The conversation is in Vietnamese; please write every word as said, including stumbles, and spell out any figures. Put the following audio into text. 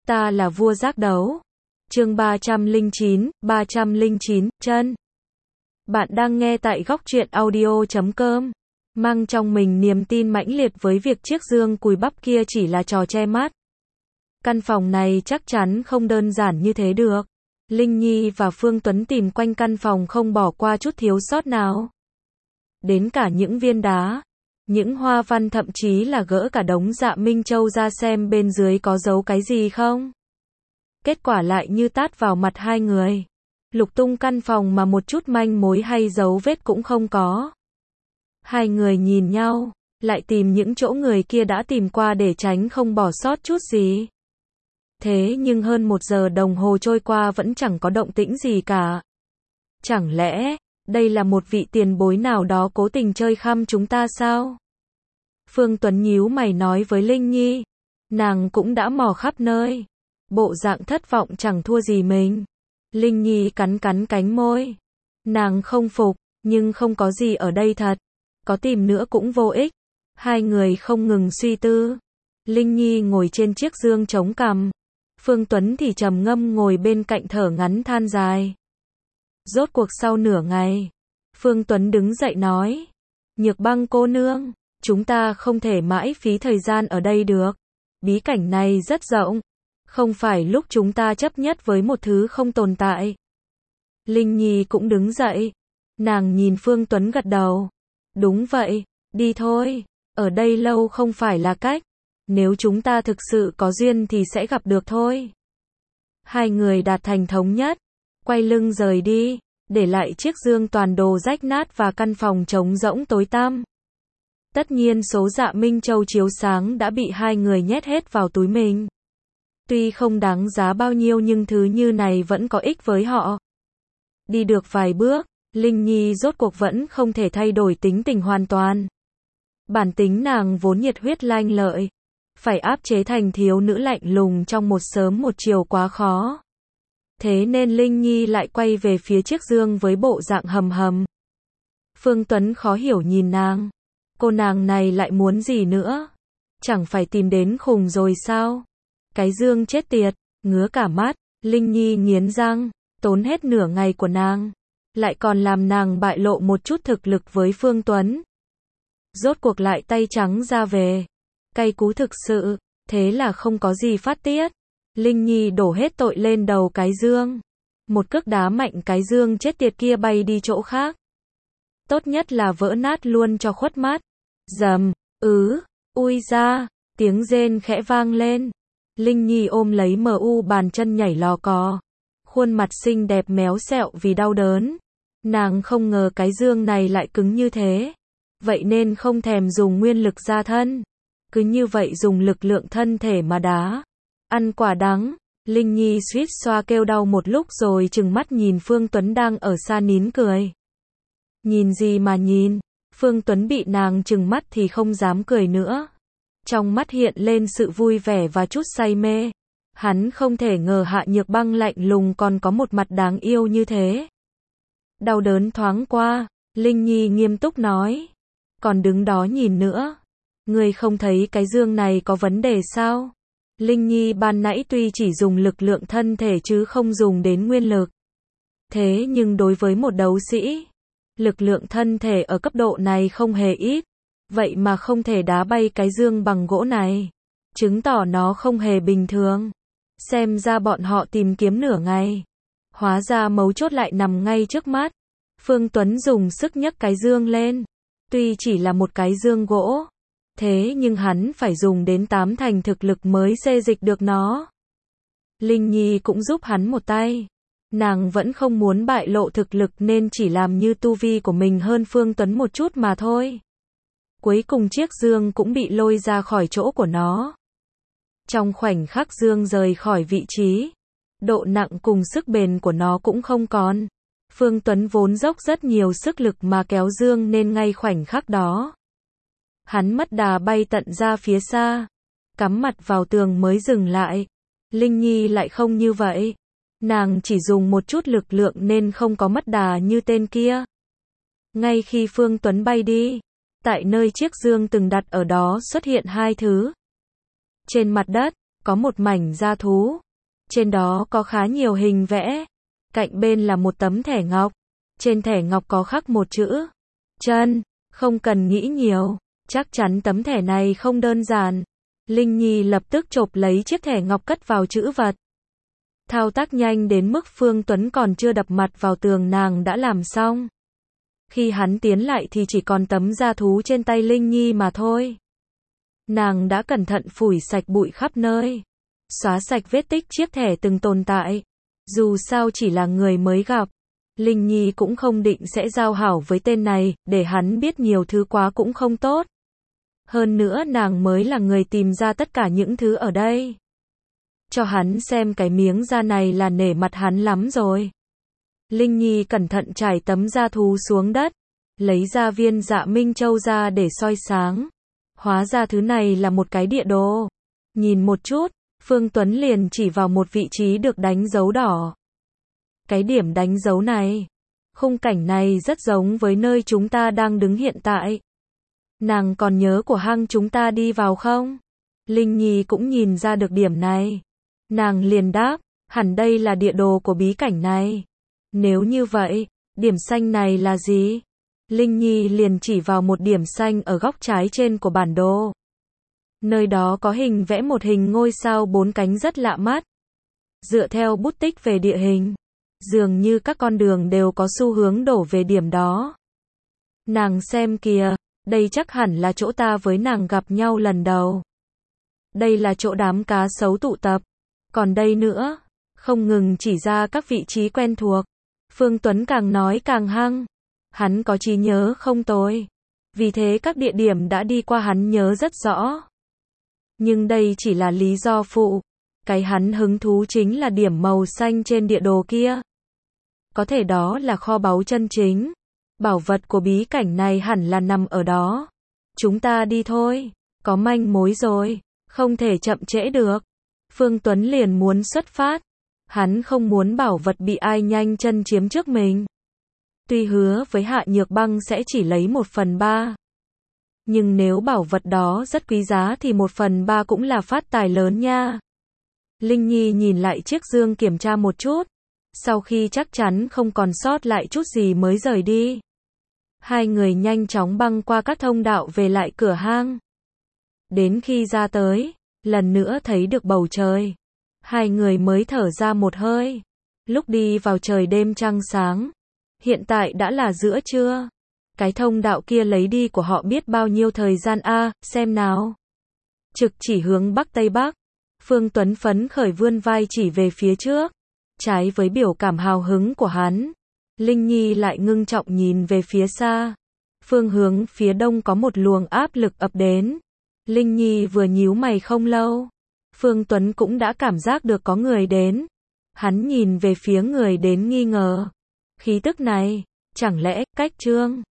Ta là vua giác đấu. Chương ba trăm lẻ chín, ba trăm lẻ chín, chân. Bạn đang nghe tại góc truyện audio chấm com. Mang trong mình niềm tin mãnh liệt với việc chiếc dương cùi bắp kia chỉ là trò che mắt. Căn phòng này chắc chắn không đơn giản như thế được. Linh Nhi và Phương Tuấn tìm quanh căn phòng không bỏ qua chút thiếu sót nào. Đến cả những viên đá, những hoa văn, thậm chí là gỡ cả đống Dạ Minh Châu ra xem bên dưới có giấu cái gì không. Kết quả lại như tát vào mặt hai người. Lục tung căn phòng mà một chút manh mối hay dấu vết cũng không có. Hai người nhìn nhau, lại tìm những chỗ người kia đã tìm qua để tránh không bỏ sót chút gì. Thế nhưng hơn một giờ đồng hồ trôi qua vẫn chẳng có động tĩnh gì cả. Chẳng lẽ, đây là một vị tiền bối nào đó cố tình chơi khăm chúng ta sao? Phương Tuấn nhíu mày nói với Linh Nhi. Nàng cũng đã mò khắp nơi. Bộ dạng thất vọng chẳng thua gì mình. Linh Nhi cắn cắn cánh môi. Nàng không phục, nhưng không có gì ở đây thật. Có tìm nữa cũng vô ích. Hai người không ngừng suy tư. Linh Nhi ngồi trên chiếc dương chống cằm. Phương Tuấn thì trầm ngâm ngồi bên cạnh thở ngắn than dài. Rốt cuộc sau nửa ngày, Phương Tuấn đứng dậy nói. Nhược Băng cô nương, chúng ta không thể mãi phí thời gian ở đây được. Bí cảnh này rất rộng. Không phải lúc chúng ta chấp nhất với một thứ không tồn tại. Linh Nhi cũng đứng dậy. Nàng nhìn Phương Tuấn gật đầu. Đúng vậy, đi thôi. Ở đây lâu không phải là cách. Nếu chúng ta thực sự có duyên thì sẽ gặp được thôi. Hai người đạt thành thống nhất. Quay lưng rời đi. Để lại chiếc dương toàn đồ rách nát và căn phòng trống rỗng tối tăm. Tất nhiên số Dạ Minh Châu chiếu sáng đã bị hai người nhét hết vào túi mình. Tuy không đáng giá bao nhiêu nhưng thứ như này vẫn có ích với họ. Đi được vài bước, Linh Nhi rốt cuộc vẫn không thể thay đổi tính tình hoàn toàn. Bản tính nàng vốn nhiệt huyết lanh lợi. Phải áp chế thành thiếu nữ lạnh lùng trong một sớm một chiều quá khó. Thế nên Linh Nhi lại quay về phía chiếc dương với bộ dạng hầm hầm. Phương Tuấn khó hiểu nhìn nàng. Cô nàng này lại muốn gì nữa? Chẳng phải tìm đến khùng rồi sao? Cái dương chết tiệt, ngứa cả mắt. Linh Nhi nghiến răng, tốn hết nửa ngày của nàng. Lại còn làm nàng bại lộ một chút thực lực với Phương Tuấn. Rốt cuộc lại tay trắng ra về. Cay cú thực sự, thế là không có gì phát tiết. Linh Nhi đổ hết tội lên đầu cái dương. Một cước đá mạnh cái dương chết tiệt kia bay đi chỗ khác. Tốt nhất là vỡ nát luôn cho khuất mắt. Dầm, ứ, ui ra, tiếng rên khẽ vang lên. Linh Nhi ôm lấy em u bàn chân nhảy lò cò. Khuôn mặt xinh đẹp méo xẹo vì đau đớn. Nàng không ngờ cái dương này lại cứng như thế. Vậy nên không thèm dùng nguyên lực ra thân. Cứ như vậy dùng lực lượng thân thể mà đá. Ăn quả đắng. Linh Nhi suýt xoa kêu đau một lúc rồi trừng mắt nhìn Phương Tuấn đang ở xa nín cười. Nhìn gì mà nhìn. Phương Tuấn bị nàng trừng mắt thì không dám cười nữa. Trong mắt hiện lên sự vui vẻ và chút say mê. Hắn không thể ngờ Hạ Nhược Băng lạnh lùng còn có một mặt đáng yêu như thế. Đau đớn thoáng qua, Linh Nhi nghiêm túc nói. Còn đứng đó nhìn nữa. Ngươi không thấy cái dương này có vấn đề sao? Linh Nhi ban nãy tuy chỉ dùng lực lượng thân thể chứ không dùng đến nguyên lực. Thế nhưng đối với một đấu sĩ, lực lượng thân thể ở cấp độ này không hề ít. Vậy mà không thể đá bay cái dương bằng gỗ này. Chứng tỏ nó không hề bình thường. Xem ra bọn họ tìm kiếm nửa ngày. Hóa ra mấu chốt lại nằm ngay trước mắt. Phương Tuấn dùng sức nhấc cái dương lên. Tuy chỉ là một cái dương gỗ. Thế nhưng hắn phải dùng đến tám thành thực lực mới xê dịch được nó. Linh Nhi cũng giúp hắn một tay. Nàng vẫn không muốn bại lộ thực lực nên chỉ làm như tu vi của mình hơn Phương Tuấn một chút mà thôi. Cuối cùng chiếc dương cũng bị lôi ra khỏi chỗ của nó. Trong khoảnh khắc dương rời khỏi vị trí, độ nặng cùng sức bền của nó cũng không còn. Phương Tuấn vốn dốc rất nhiều sức lực mà kéo dương nên ngay khoảnh khắc đó. Hắn mất đà bay tận ra phía xa, cắm mặt vào tường mới dừng lại. Linh Nhi lại không như vậy. Nàng chỉ dùng một chút lực lượng nên không có mất đà như tên kia. Ngay khi Phương Tuấn bay đi, tại nơi chiếc dương từng đặt ở đó xuất hiện hai thứ. Trên mặt đất, có một mảnh da thú. Trên đó có khá nhiều hình vẽ. Cạnh bên là một tấm thẻ ngọc. Trên thẻ ngọc có khắc một chữ chân. Không cần nghĩ nhiều, chắc chắn tấm thẻ này không đơn giản. Linh Nhi lập tức chộp lấy chiếc thẻ ngọc cất vào chữ vật. Thao tác nhanh đến mức Phương Tuấn còn chưa đập mặt vào tường nàng đã làm xong. Khi hắn tiến lại thì chỉ còn tấm da thú trên tay Linh Nhi mà thôi. Nàng đã cẩn thận phủi sạch bụi khắp nơi, xóa sạch vết tích chiếc thẻ từng tồn tại. Dù sao chỉ là người mới gặp, Linh Nhi cũng không định sẽ giao hảo với tên này, để hắn biết nhiều thứ quá cũng không tốt. Hơn nữa nàng mới là người tìm ra tất cả những thứ ở đây. Cho hắn xem cái miếng da này là nể mặt hắn lắm rồi. Linh Nhi cẩn thận trải tấm da thú xuống đất, lấy ra viên Dạ Minh Châu ra để soi sáng. Hóa ra thứ này là một cái địa đồ. Nhìn một chút, Phương Tuấn liền chỉ vào một vị trí được đánh dấu đỏ. Cái điểm đánh dấu này, khung cảnh này rất giống với nơi chúng ta đang đứng hiện tại. Nàng còn nhớ của hang chúng ta đi vào không? Linh Nhi cũng nhìn ra được điểm này. Nàng liền đáp, hẳn đây là địa đồ của bí cảnh này. Nếu như vậy, điểm xanh này là gì? Linh Nhi liền chỉ vào một điểm xanh ở góc trái trên của bản đồ. Nơi đó có hình vẽ một hình ngôi sao bốn cánh rất lạ mắt. Dựa theo bút tích về địa hình, dường như các con đường đều có xu hướng đổ về điểm đó. Nàng xem kìa, đây chắc hẳn là chỗ ta với nàng gặp nhau lần đầu. Đây là chỗ đám cá sấu tụ tập. Còn đây nữa, không ngừng chỉ ra các vị trí quen thuộc. Phương Tuấn càng nói càng hăng. Hắn có trí nhớ không tồi. Vì thế các địa điểm đã đi qua hắn nhớ rất rõ. Nhưng đây chỉ là lý do phụ. Cái hắn hứng thú chính là điểm màu xanh trên địa đồ kia. Có thể đó là kho báu chân chính. Bảo vật của bí cảnh này hẳn là nằm ở đó. Chúng ta đi thôi. Có manh mối rồi. Không thể chậm trễ được. Phương Tuấn liền muốn xuất phát. Hắn không muốn bảo vật bị ai nhanh chân chiếm trước mình. Tuy hứa với Hạ Nhược Băng sẽ chỉ lấy một phần ba. Nhưng nếu bảo vật đó rất quý giá thì một phần ba cũng là phát tài lớn nha. Linh Nhi nhìn lại chiếc dương kiểm tra một chút. Sau khi chắc chắn không còn sót lại chút gì mới rời đi. Hai người nhanh chóng băng qua các thông đạo về lại cửa hang. Đến khi ra tới, lần nữa thấy được bầu trời. Hai người mới thở ra một hơi. Lúc đi vào trời đêm trăng sáng. Hiện tại đã là giữa trưa. Cái thông đạo kia lấy đi của họ biết bao nhiêu thời gian a, à, xem nào. Trực chỉ hướng bắc tây bắc. Phương Tuấn phấn khởi vươn vai chỉ về phía trước. Trái với biểu cảm hào hứng của hắn, Linh Nhi lại ngưng trọng nhìn về phía xa. Phương hướng phía đông có một luồng áp lực ập đến. Linh Nhi vừa nhíu mày không lâu, Phương Tuấn cũng đã cảm giác được có người đến. Hắn nhìn về phía người đến nghi ngờ. Khí tức này, chẳng lẽ, cách Trương